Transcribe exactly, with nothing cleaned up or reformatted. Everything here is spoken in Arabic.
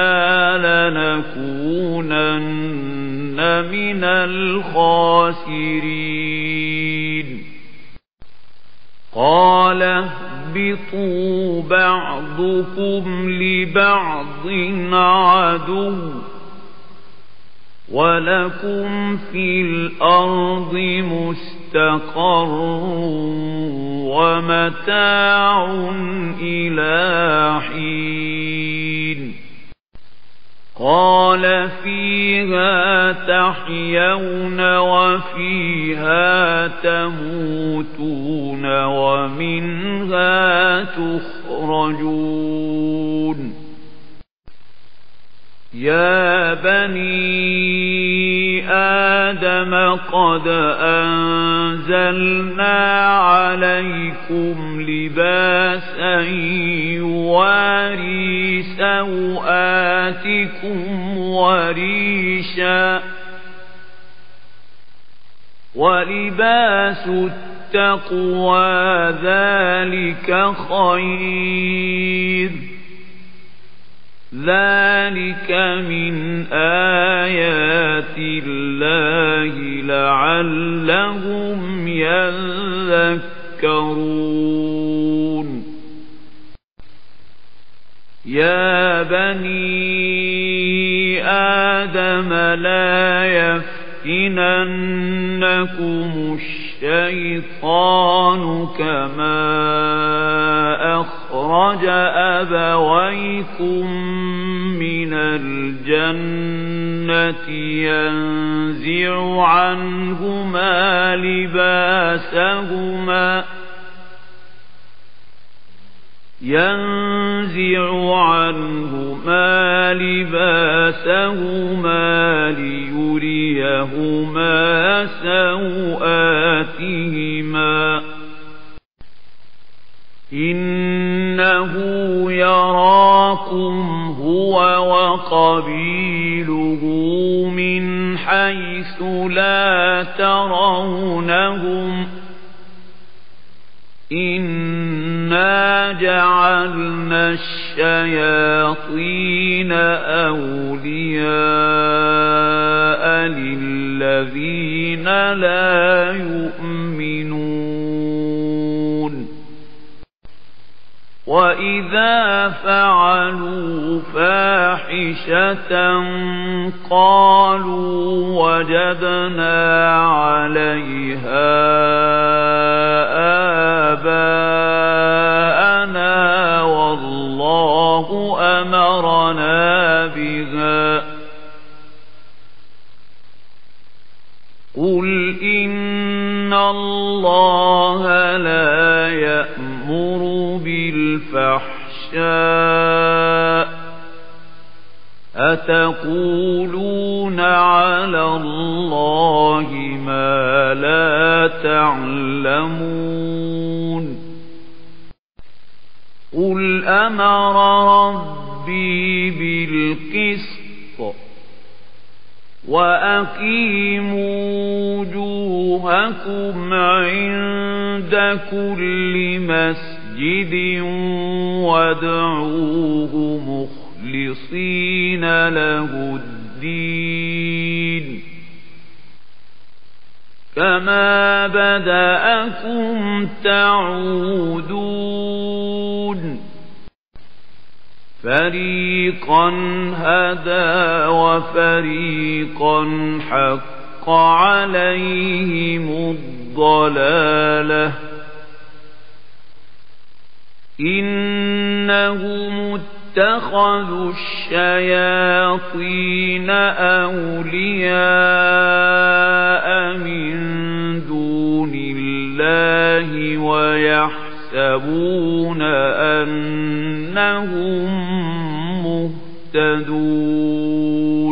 لنكونن من الخاسرين قال اهبطوا بعضكم لبعض عدو ولكم في الأرض مستقر ومتاع إلى حين قال فيها تحيون وفيها تموتون ومنها تخرجون يا بني آدم قد أنزلنا عليكم لباسا يواري سوآتكم وريشا ولباس التقوى ذلك خير ذلك من آيات الله لعلهم يذكرون يا بني آدم لا يفتننكم الشيطان كما أخرج أبويكم من الجنة ينزع عنهما لباسهما ينزع عنهما لباسهما ليريهما سوآتهما إنه يراكم هو وقبيله من حيث لا ترونهم إنا جعلنا الشياطين أولياء للذين لا يؤمنون وإذا فعلوا فاحشة قالوا وجدنا عليها آباءنا والله أمرنا بها قل إن الله لا يأمر بالفحشاء أتقولون على الله ما لا تعلمون قل أمر ربي بالقسط وأقيموا وجوهكم عند كل مسجد وادعوه مخلصين له الدين كما بدأكم تعودون فريقا هدى وفريقا حق عليهم الضلالة إنهم اتخذوا الشياطين أولياء من دون الله ويحسبون أنهم مهتدون